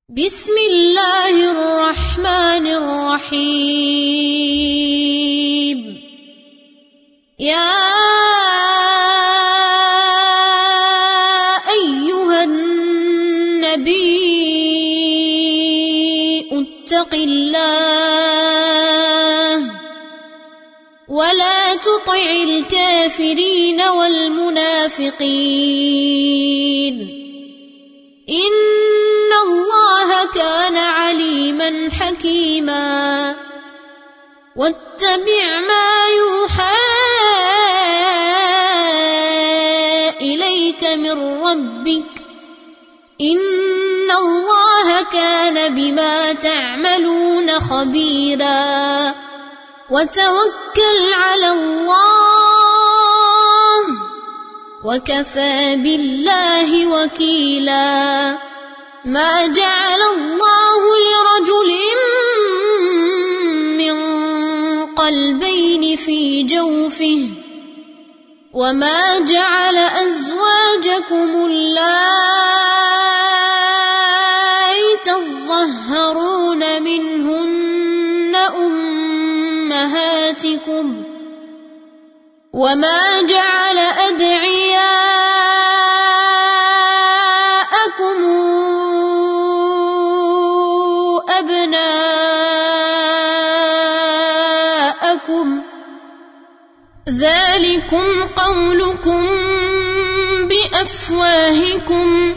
بسم الله الرحمن الرحيم. يا أيها النبي اتق الله ولا تطع الكافرين والمنافقين إن الله كان عليما حكيما. واتبع ما يوحى إليك من ربك إن الله كان بما تعملون خبيرا. وتوكل على الله وكفى بالله وكيلا. ما جعل الله لرجل من قلبين في جوفه وما جعل أزواجكم اللائي تظهرون منهن أمهاتكم وما جعل أدعياءكم أبناءكم ذلكم قولكم بأفواهكم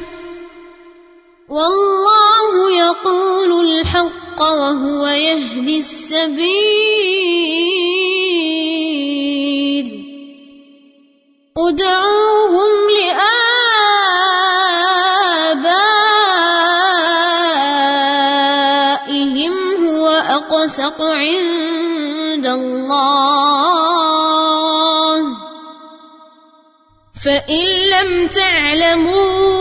والله يقول الحق وهو يهدي السبيل. ادعوهم لآبائهم هو أقسط عند الله فإن لم تعلموا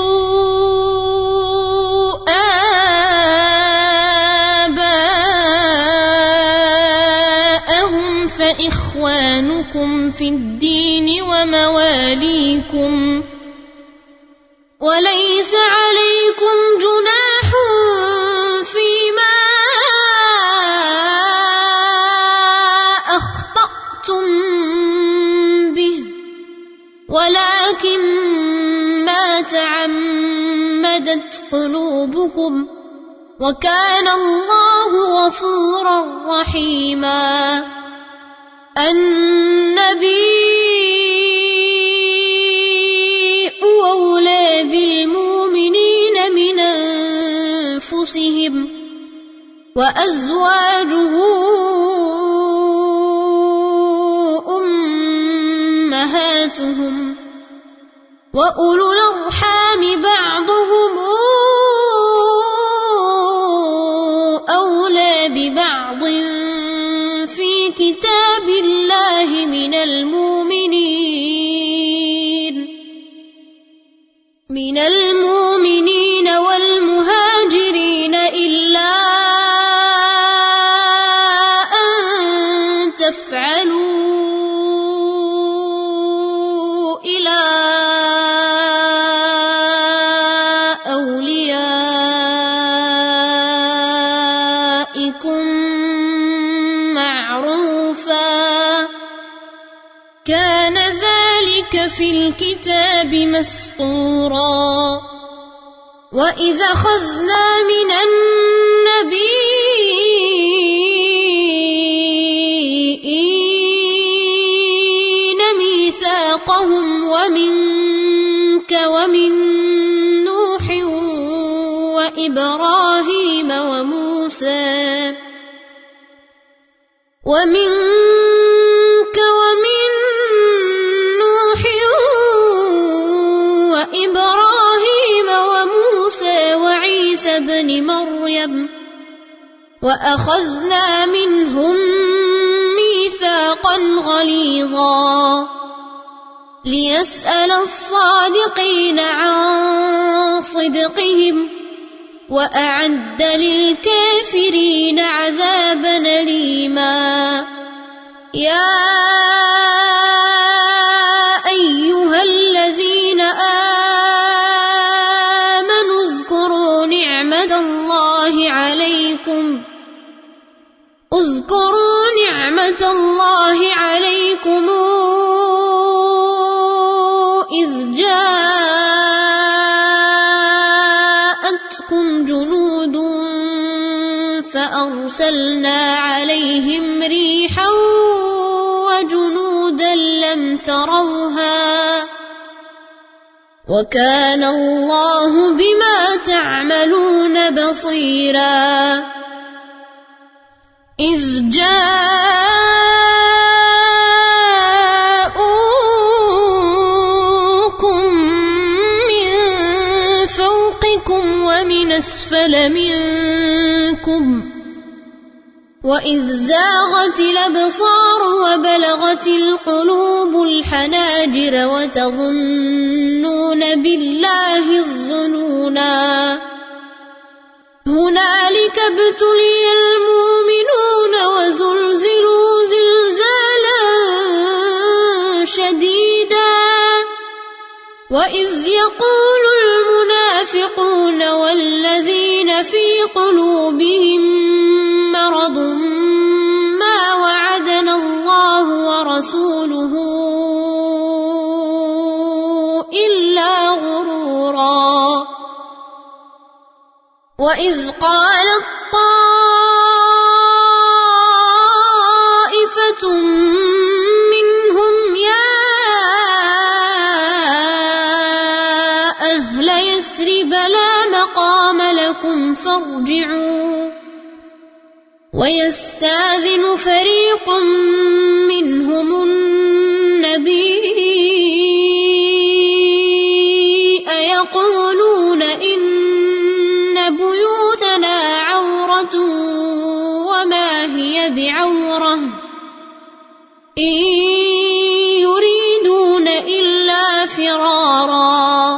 آباءهم فإخوانكم في الدين ومواليكم وليس عليكم جناح فيما أخطأتم به ولكن ما تعمدت قلوبكم وكان الله غفورا رحيما. النبي أولى بالمؤمنين من أنفسهم وأزواجه أمهاتهم وأولو الأرحام بعضهم أولى ببعض في كتاب الله من المؤمنين والمهاجرين إلا أن تفعلوا إلى أوليائكم معروفا كان ذلك في الكتاب مسطورا. وإذا أخذنا من النبيين ميثاقهم ومنك ومن نوح وإبراهيم وموسى وعيسى ابن مريم وأخذنا منهم ميثاقا غليظا ليسأل الصادقين عن صدقهم وأعد للكافرين عذابا أليما. يا أيها الذين آمنوا اذكروا نعمة نعمة الله عليكم إذ جاءتكم جنود فأرسلنا عليهم ريحا وجنودا لم تروها وكان الله بما تعملون بصيرا إذ جاءوكم من فوقكم ومن أسفل منكم وإذ زاغت الأبصار وبلغت القلوب الحناجر وتظنون بالله الظنونا هنالك ابتلي المؤمنون وزلزلوا زلزالا شديدا وإذ يقول المنافقون والذين في قلوبهم مرض ما وعدنا الله ورسوله إلا غرورا وإذ قالت طائفة منهم يا أهل يثرب لا مقام لكم فارجعوا ويستاذن فريق منهم النبي يقولون إن بيوتنا عورة وما هي بعورة إن يريدون إلا فرارا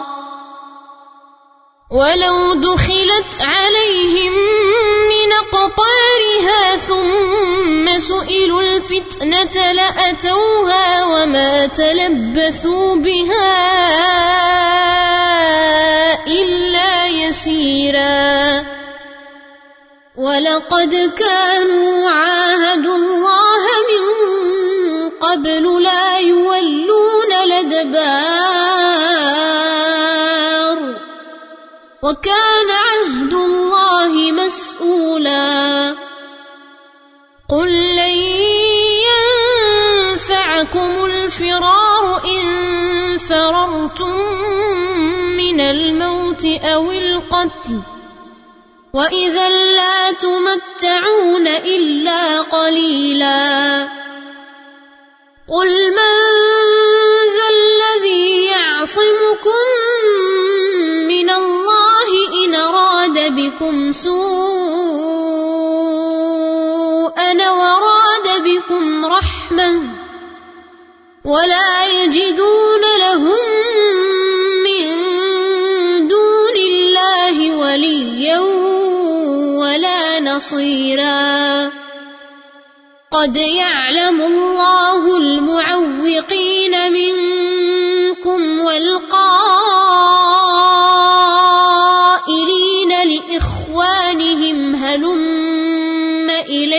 ولو دخلت عليهم من أقطارها ثم سئلوا الفتنة لأتوها وما تلبثوا بها إلا يسيرا ولقد كانوا عاهدوا الله من قبل لا يولون الأدبار وكان عهد الله مسؤولا قل لن ينفعكم الفرار إن فررتم من الموت أو القتل وإذا لا تمتعون إلا قليلا قل من ذا الذي يعصمكم من الله إن أراد بكم سوءا وراد بكم رحمة ولا يجدون لهم من دون الله وليا ولا نصيرا قد يعلم الله المعوقين منكم والقائلين لإخوانهم هلم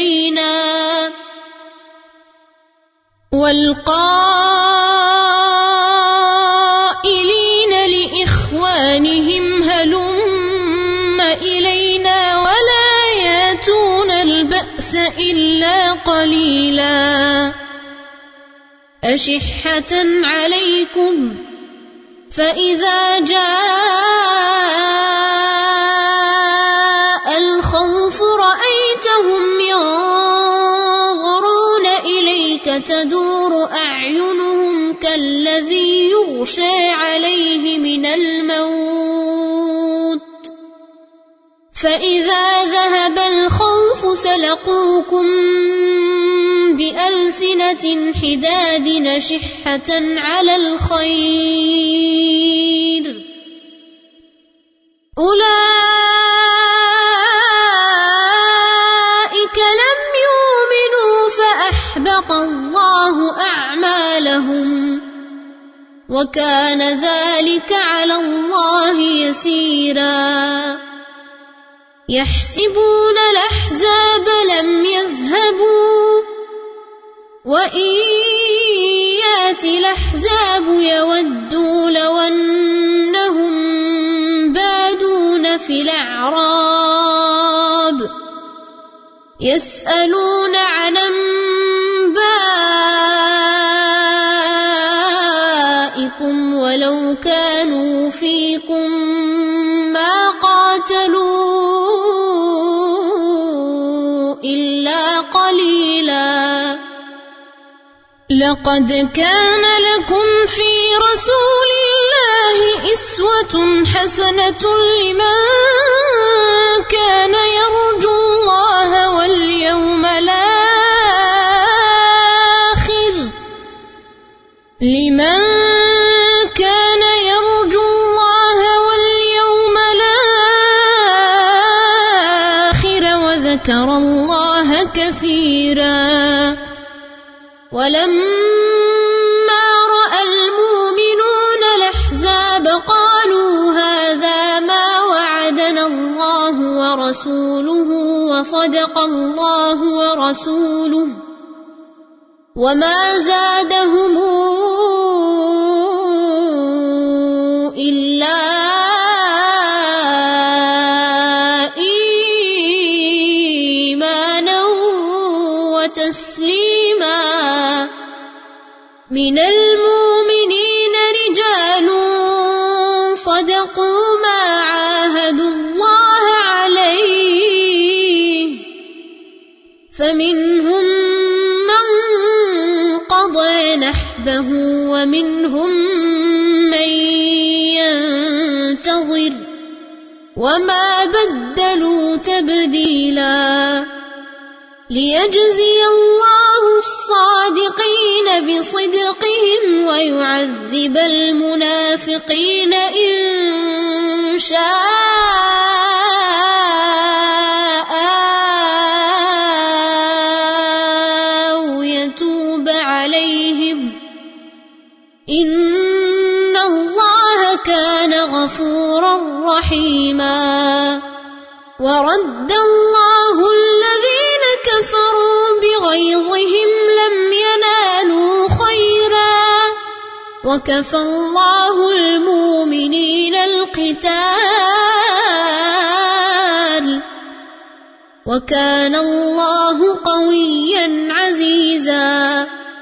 إلينا ولا ياتون البأس إلا قليلا أشحة عليكم فإذا جاء الخوف رأيتهم ينظرون إليك تدور أعينهم كالذي يغشى عليه من الموت فإذا ذهب الخوف سلقوكم بألسنة حداد أشحة على الخير أولئك لم يؤمنوا فأحبط الله أعمالهم وكان ذلك على الله يسيرا يحسبون الأحزاب لم يذهبوا وإن يأتي الأحزاب يودوا لو أنهم بادون في الأعراب يسألون عن أنبائكم ولو كانوا فيكم ما قاتلوا إلا قليلا لقد كان لكم في رسول الله أسوة حسنة لمن كان يرجو الله واليوم الآخر وذكر الله كثيرا ولما رأى المؤمنون الأحزاب قالوا هذا ما وعدنا الله ورسوله وصدق الله ورسوله وما زادهم إلا إيمانا وتسليما من المؤمنين رجال صدقوا ما عاهدوا الله عليه فمنهم من قضى نحبه ومنهم من ينتظر وما بدلوا تبديلا ليجزي الله الصادقين بصدقهم ويعذب المنافقين إن شاء أو يتوب عليهم إن الله كان غفورا رحيما ورد الله الذين كفروا بغيظهم لم ينالوا خيرا وكفى الله المؤمنين القتال وكان الله قويا عزيزا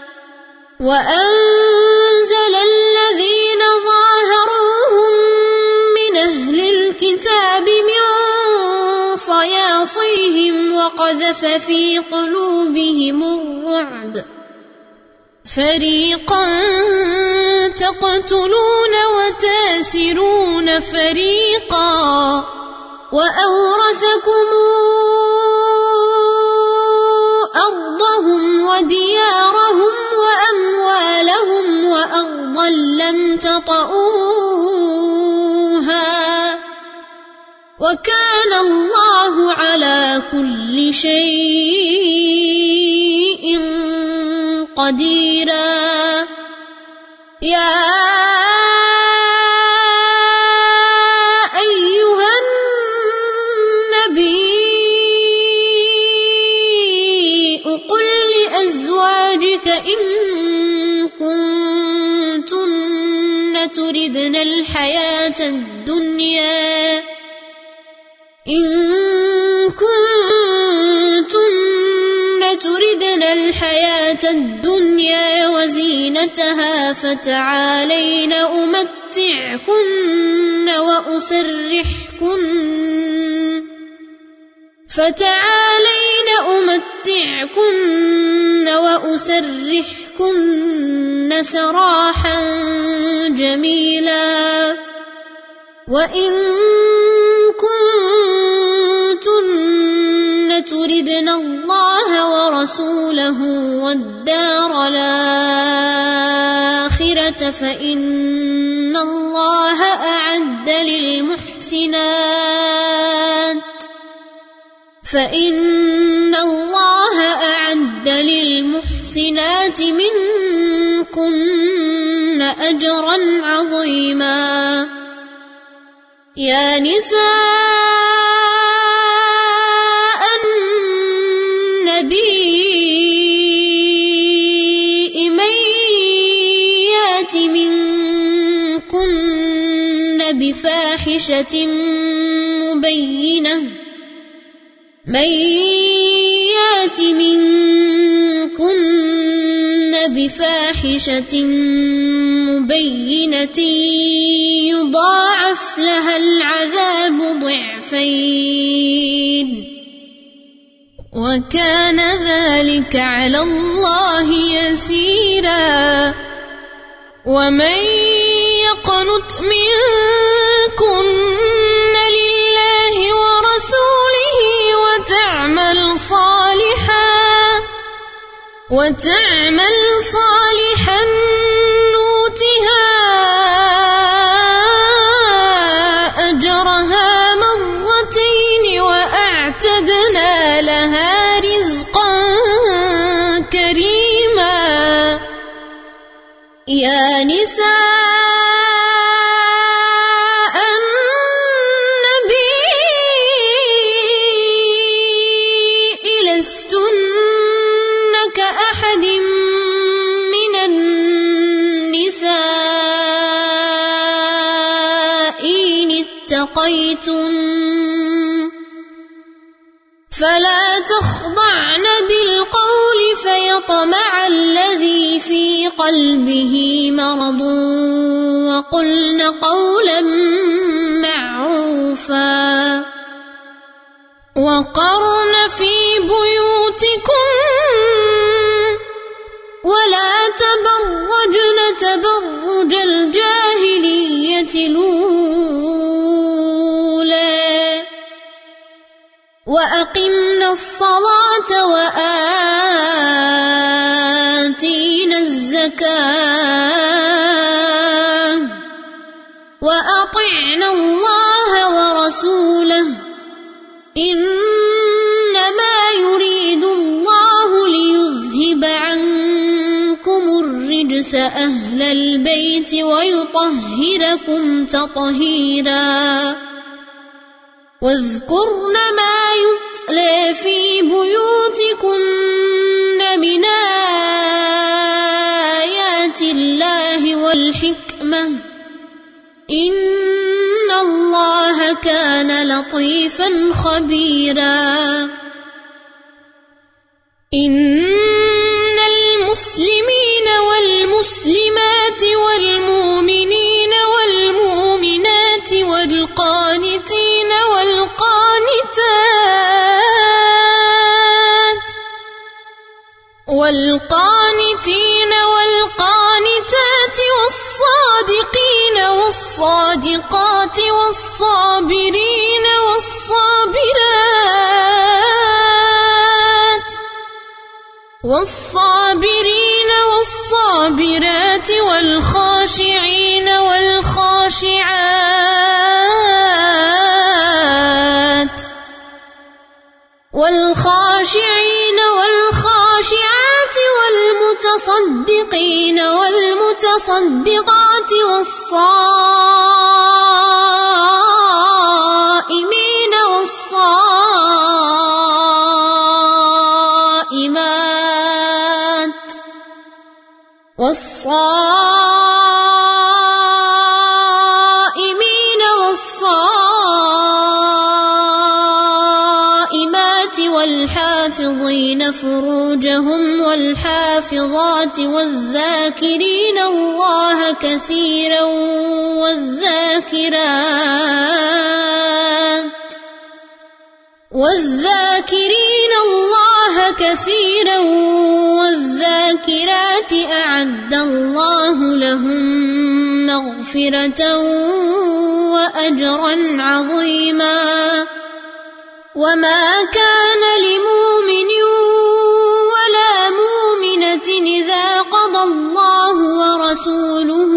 وأنزل الذين ظاهروهم من أهل الكتاب من صياصيهم وقذف في قلوبهم الرعب فريقا تقتلون وتاسرون فريقا وأورثكم أرضهم وديارهم وأموالهم وأرضا لم تطئوها وكان الله على كل شيء قديرا يا أيها النبي قل لأزواجك إن كنتن تردن الحياة الدنيا وزينتها فتعالين أمتعكن وأسرحكن سراحا جميلا وإن كنتن تردن الله ورسوله والدار الآخرة فإن الله أعد للمحسنات منكن أجرا عظيما يا نساء بفاحشة مبينة من يات منكن بفاحشة مبينة يضاعف لها العذاب ضعفين وكان ذلك على الله يسيرا ومن يقنت منكن لله ورسوله وتعمل صالحا نؤتها أجرها مرتين وأعتدنا لها رزقا كريما يا نساء النبي لستن كأحد من النساء إن اتقيتن فلا تخضعن بالقول فيطمع الذي في قلبه مرض وقلن قولا معروفا وقرن في بيوتكن ولا تبرجن تبرج الجاهلية الأولى وأقمنا الصلاة وآتينا الزكاة وأطعنا الله ورسوله إنما يريد الله ليذهب عنكم الرجس أهل البيت ويطهركم تطهيرا واذكرن ما يتلى في بيوتكن من آيات الله والحكمة إن الله كان لطيفا خبيرا إن المسلمين والمسلمات والمؤمنين والمؤمنات والقانتين والقانتات والصادقين والصادقات والصابرين والصابرات والخاشعين والخاشعات والمتصدقين والمتصدقات والصائمين والصائمات والحافظين فروجهم والحافظات والذاكرين الله كثيرا والذاكرات أعد الله لهم مغفرة وأجرا عظيما وما كان لمؤمن ولا مؤمنة إذا قضى الله ورسوله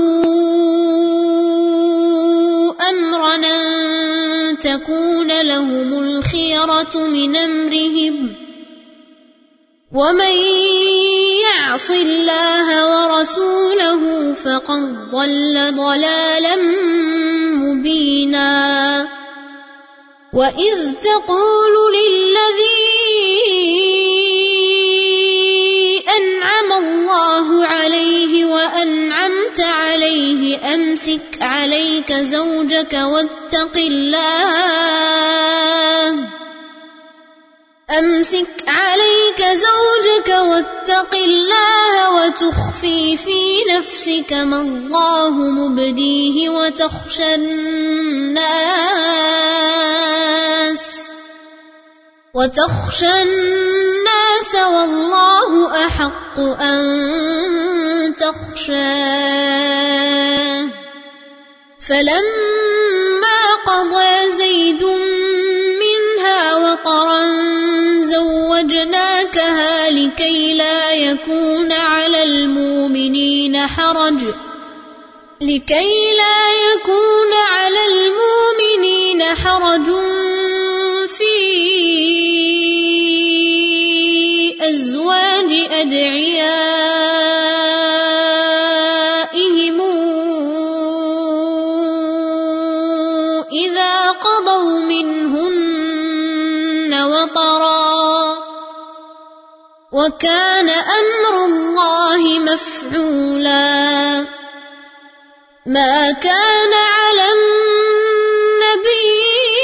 أمرا أن تكون لهم الخيرة من أمرهم ومن يعص الله ورسوله فقد ضل ضلالا مبينا وإذ تقول للذي أنعم الله الله عليه وأنعمت عليه أمسك عليك زوجك واتق الله وتخفي في نفسك ما الله مبديه وتخشى الناس والله أحق أن تخشاه. فلما قضى زيد منها وطرا زوجناكها لكي لا يكون على المؤمنين حرج في أزواج أدعيائهم إذا قضوا منهن وطرا، وكان أمر الله مفعولا. ما كان على النبي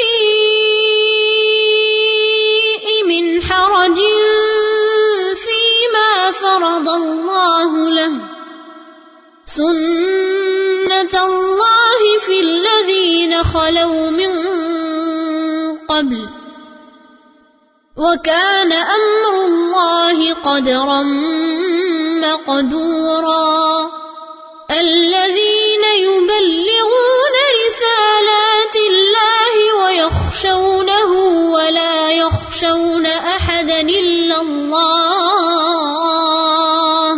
من حرج فيما فرض الله له، سنة الله في الذين خلوا من قبل، وكان أمر الله قدرا مقدورا. الذين يبلغون رسالات الله ويخشونه ولا يخشون أحدا إلا الله،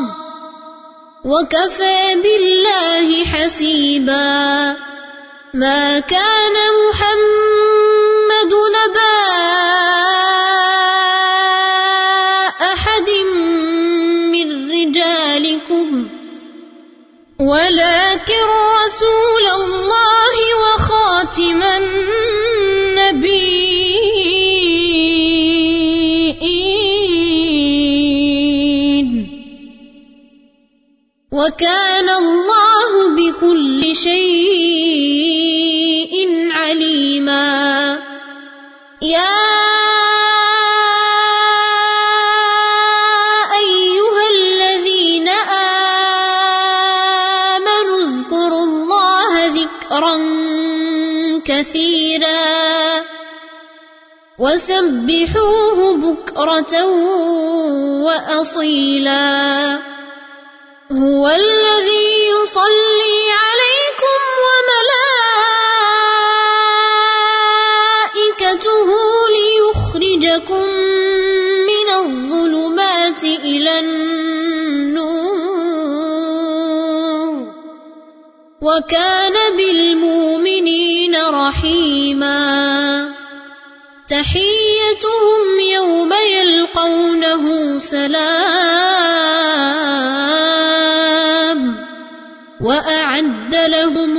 وكفى بالله حسيبا. ما كان محمد نبا أحد من رجالكم ولكن رسول الله وخاتم النبيين، وكان الله بكل شيء عليما. يا أيها الذين آمنوا اذكروا الله ذكرا كثيرا وسبحوه بكرة وأصيلا. هو الذي يصلي عليكم وملائكته ليخرجكم من الظلمات إلى النور، وكان بالمؤمنين رحيما. تحيتهم يوم يلقونه سلام، وأعد لهم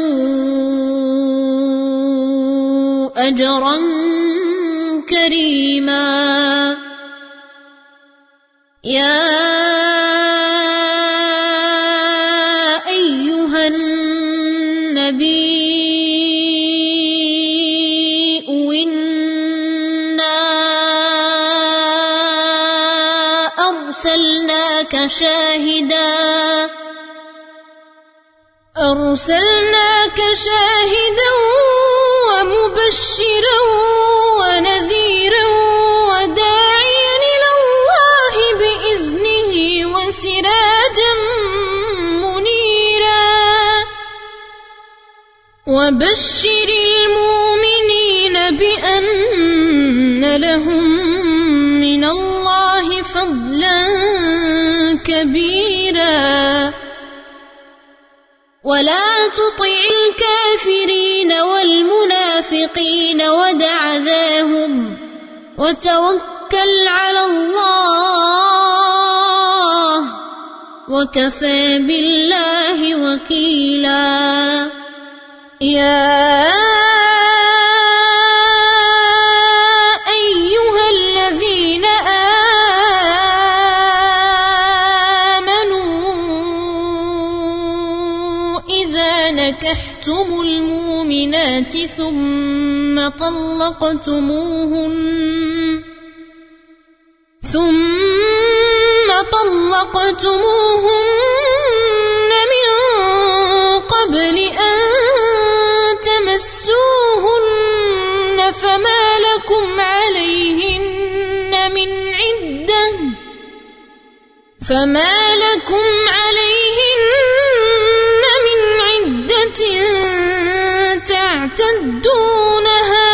أجرا كريما. يا أيها النبي إنا أرسلناك شاهدا ومبشرا ونذيرا وداعيا إلى الله بإذنه وسراجا منيرا. وبشر المؤمنين بأن لهم من الله فضلا كبيرا. ولا تطع الكافرين والمنافقين ودع ذاهم وتوكل على الله، وكفى بالله وكيلا. يا أيها الذين آمنوا المؤمنات ثم طلقتموهن من قبل أن تمسوهن فما لكم عليهن من عدة تعتدونها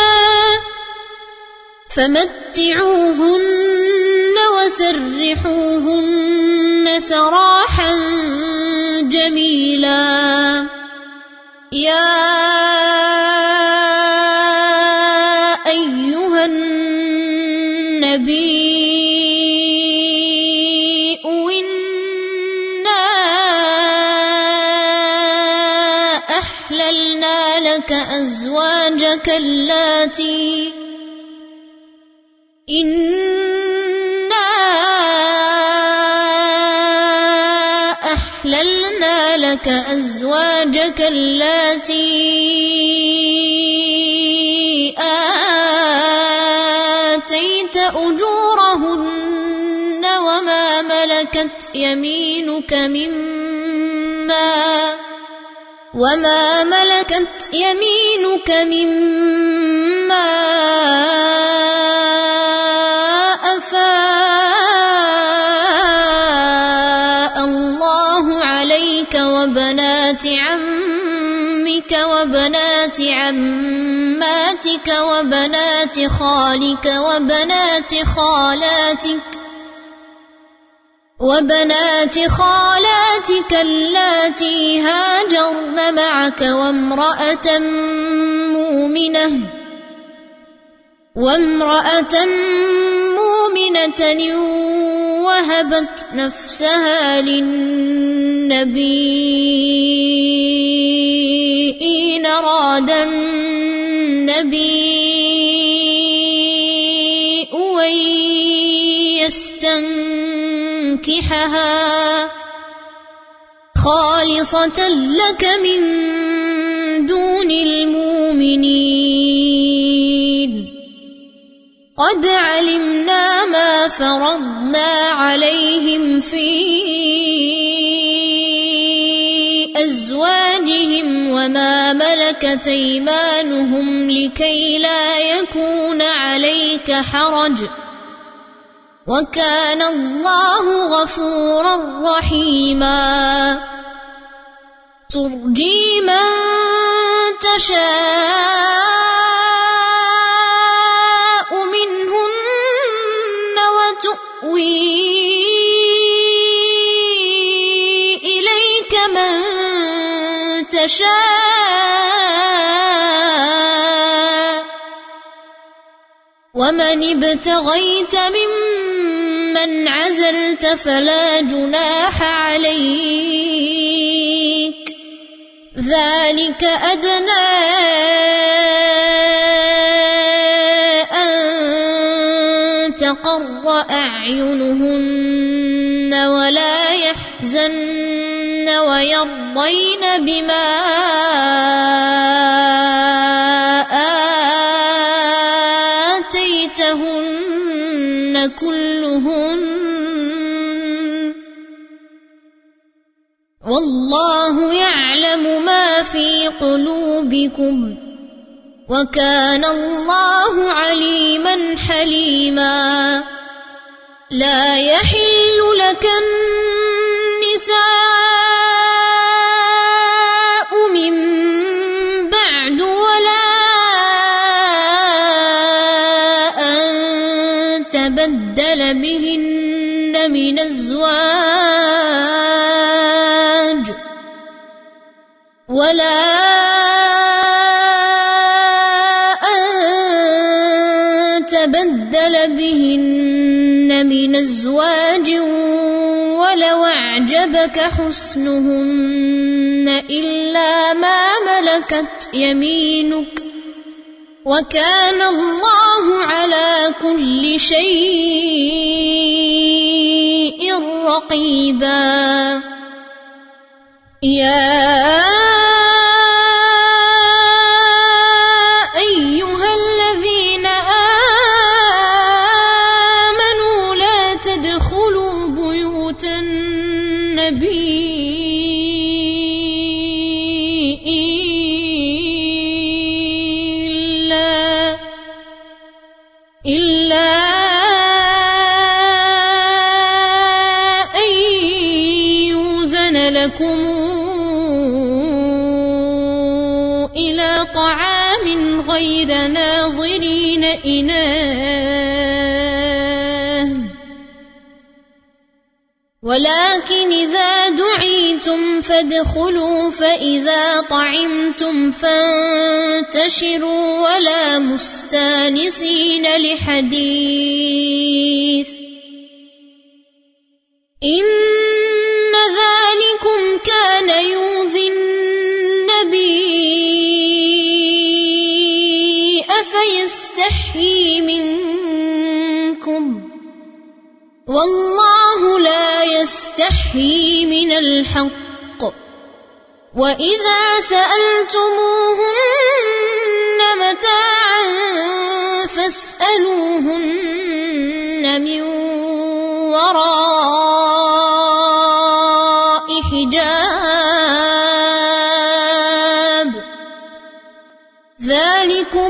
فمتعوهن وسرحوهن سراحا جميلا يا أيها النبي إنا أحللنا لك أزواجك اللاتي آتيت أجورهن وما ملكت يمينك مما أفاء الله عليك وبنات عمك وبنات عماتك وبنات خالك وبنات خالاتك اللاتي هاجرن معك وامرأة مؤمنة وهبت نفسها للنبي إن أراد النبي أن يستنكحها خالصة لك من دون المؤمنين قد علمنا ما فرضنا عليهم في أزواجهم وما ملكت أيمانهم لكي لا يكون عليك حرج وكان الله غفورا رحيما ترجي من تشاء منهن وتؤوي إليك من تشاء ومن ابتغيت ممن عزلت فلا جناح عليك ذلك أدنى أن تقر أعينهن ولا يحزن ويرضين بما آتيتهن كلهن والله يعلم ما في قلوبكم وكان الله عليما حليما لا يحل لك النساء من بعد ولا أن تبدل بهن من أزواج ولو أعجبك حسنهن إلا ما ملكت يمينك وكان الله على كل شيء رقيبا يا النبي إلا أن يؤذن لكم إلى طعام غير ناظرين إناه ولكن إذا دعيتم فادخلوا فإذا طعمتم فانتشروا ولا مستانسين لحديث إن ذلكم كان يؤذي النبي أفيستحيي منكم والله لا يستحيي من الحق وإذا سألتموهن متاعا فاسألوهن من وراء حجاب ذلكم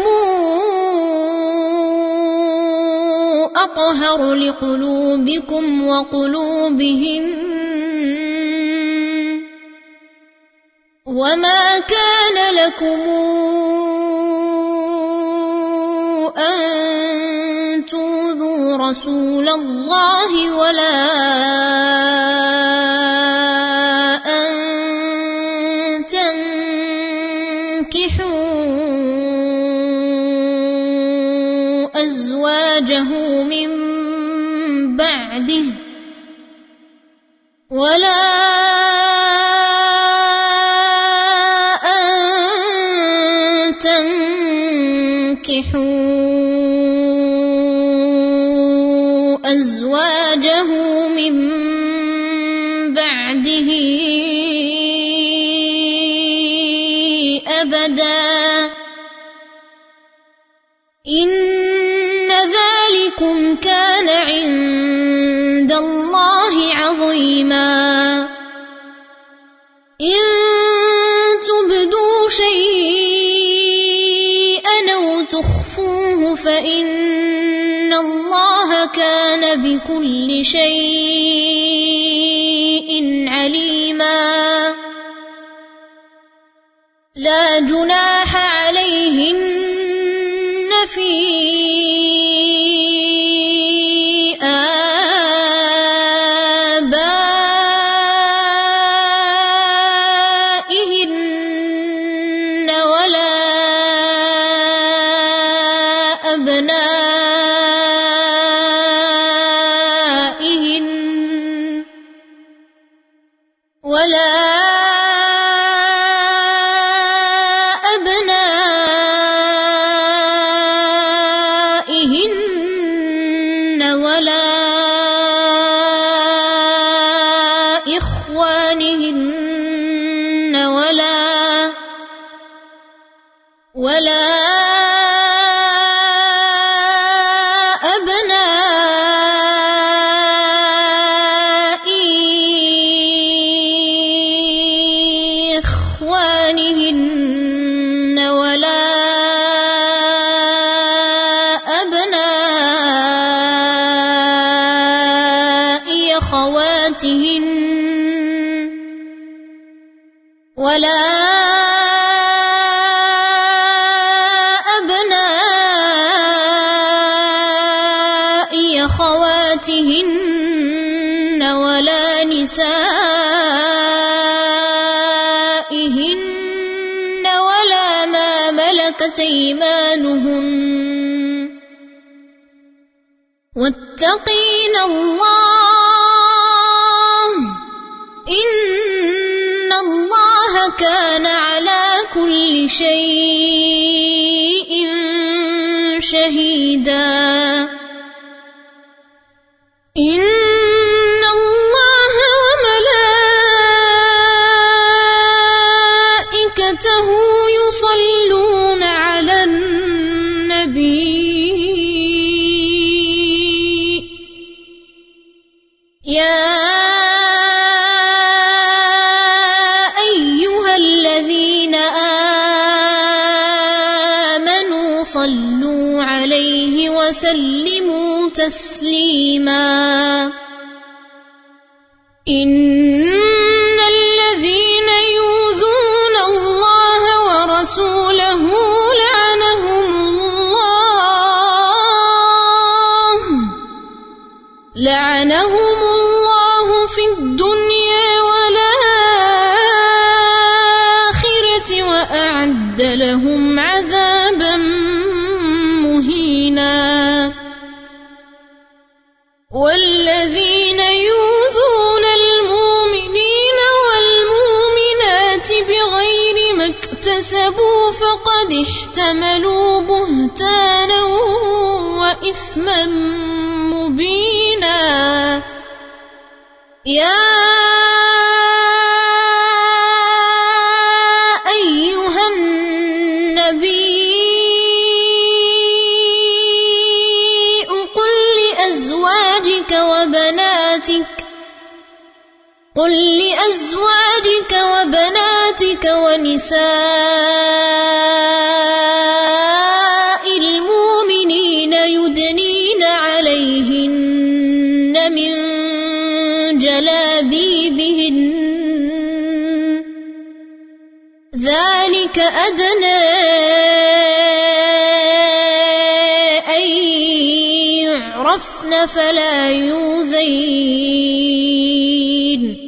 أطهر لقلوبكم وقلوبهم وما كان لكم أن تؤذوا رسول الله ولا أن تنكحوا أزواجه من بعده ولا أن تنكحوا أزواجه من بعده أبدا إن ذلكم كان عند الله عظيما إن تبدوا شيئا أو تخفوه فإن الله كان بكل شيء عليما لا جناح عليهن في آبائهن ولا أبنائهن ولا إخوانهن ولا أبناء إخوانهن ولا أبناء أخواتهن ولا أخواتهن ولا نسائهن ولا ما ملكت أيمانهن واتقين الله إن الله كان على كل شيء شهيدا إن الله وملائكته يصلون على النبي يا وسلموا تسليما إن الذين يؤذون الله ورسوله لعنهم الله في الدنيا والآخرة وأعد لهم عذابا مهينا والذين يؤذون المؤمنين والمؤمنات بغير ما اكتسبوا فقد احتملوا بهتانا وإثما مبينا يا أيها النبي قل لأزواجك وبناتك ونساء المؤمنين يدنين عليهن من جلابيبهن ذلك أدنى أن يعرفن فلا يؤذين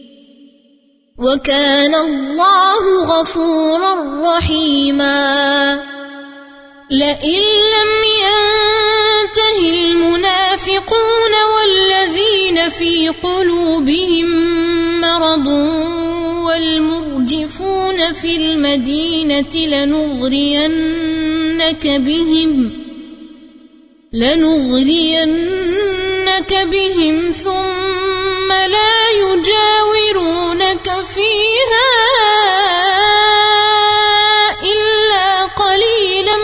وكان الله غفورا رحيما لئن لم ينته المنافقون والذين في قلوبهم مرض والمرجفون في المدينة لنغرينك بهم ثم لا يجاورونك فيها إلا قليلا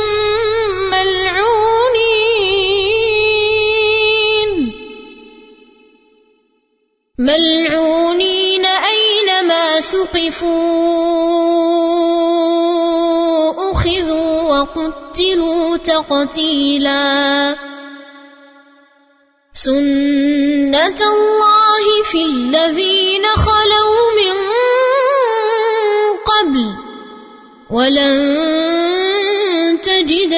ملعونين أينما ثقفوا أخذوا وقتلوا تقتيلا سنة الله في الذين خلوا من قبل ولن تجد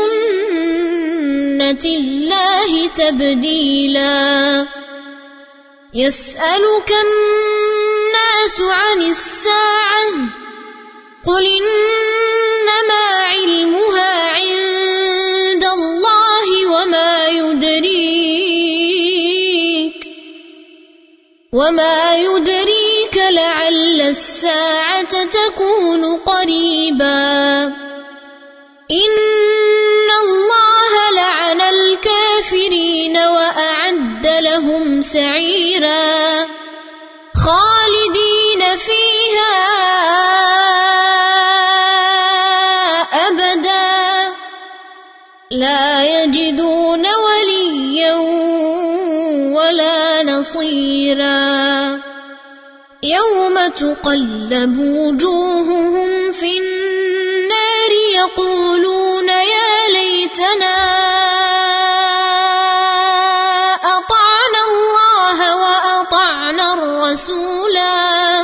لسنة الله تبديلا يسألك الناس عن الساعة قل إنما علمها عند الله وما يدريك لعل الساعة تكون قريبا إن الله لعن الكافرين وأعد لهم سعيرا خالدين فيها أبدا لا يجدون وليا ولا نصيرا يوم تقلب وجوههم في النار يقولون يا ليتنا أطعنا الله وأطعنا الرسولا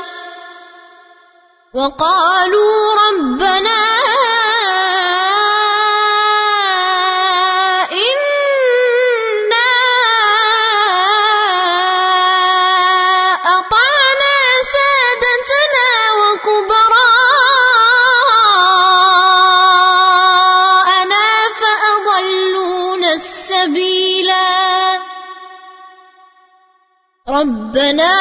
وقالوا ربنا ربنا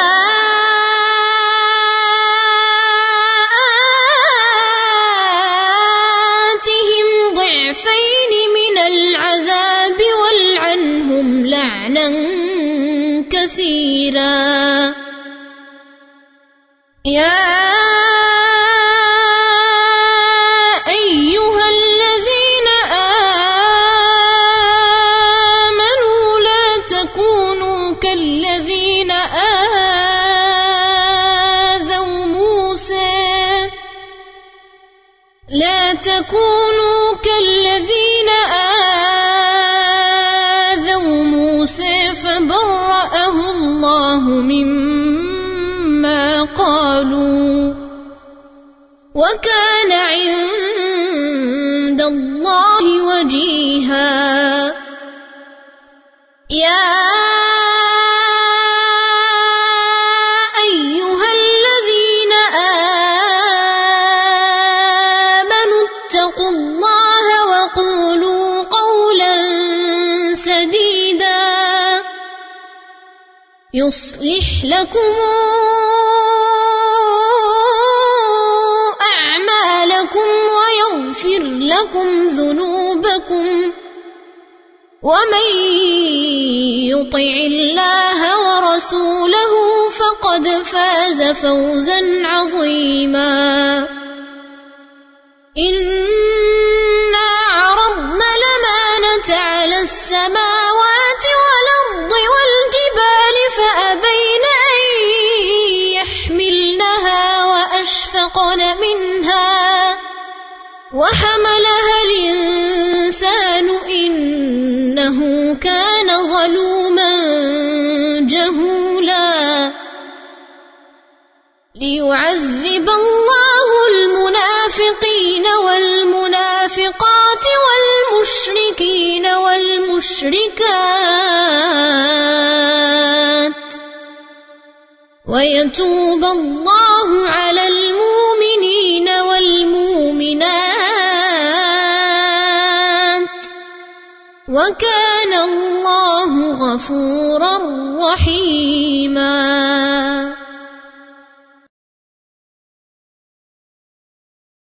آتهم ضعفين من العذاب والعنهم لعنا كثيرا يا لا تكونوا كالذين قالوا وكان عند الله وجيها يا أيها الذين آمنوا اتقوا الله وقولوا قولا سديدا يصلح لكم أعمالكم ويغفر لكم ذنوبكم ومن يطع الله ورسوله فقد فاز فوزا عظيما إنا عرضنا الأمانة على السماوات والأرض والجبال فأبين أن يحملنها وأشفقن منها وحملها الإنسان إنه كان ظلوما جهولا ليعذب الله المنافقين والمنافقات والمشركين والمشركات ويتوب الله على المؤمنين والمؤمنات وكان الله غفورا رحيما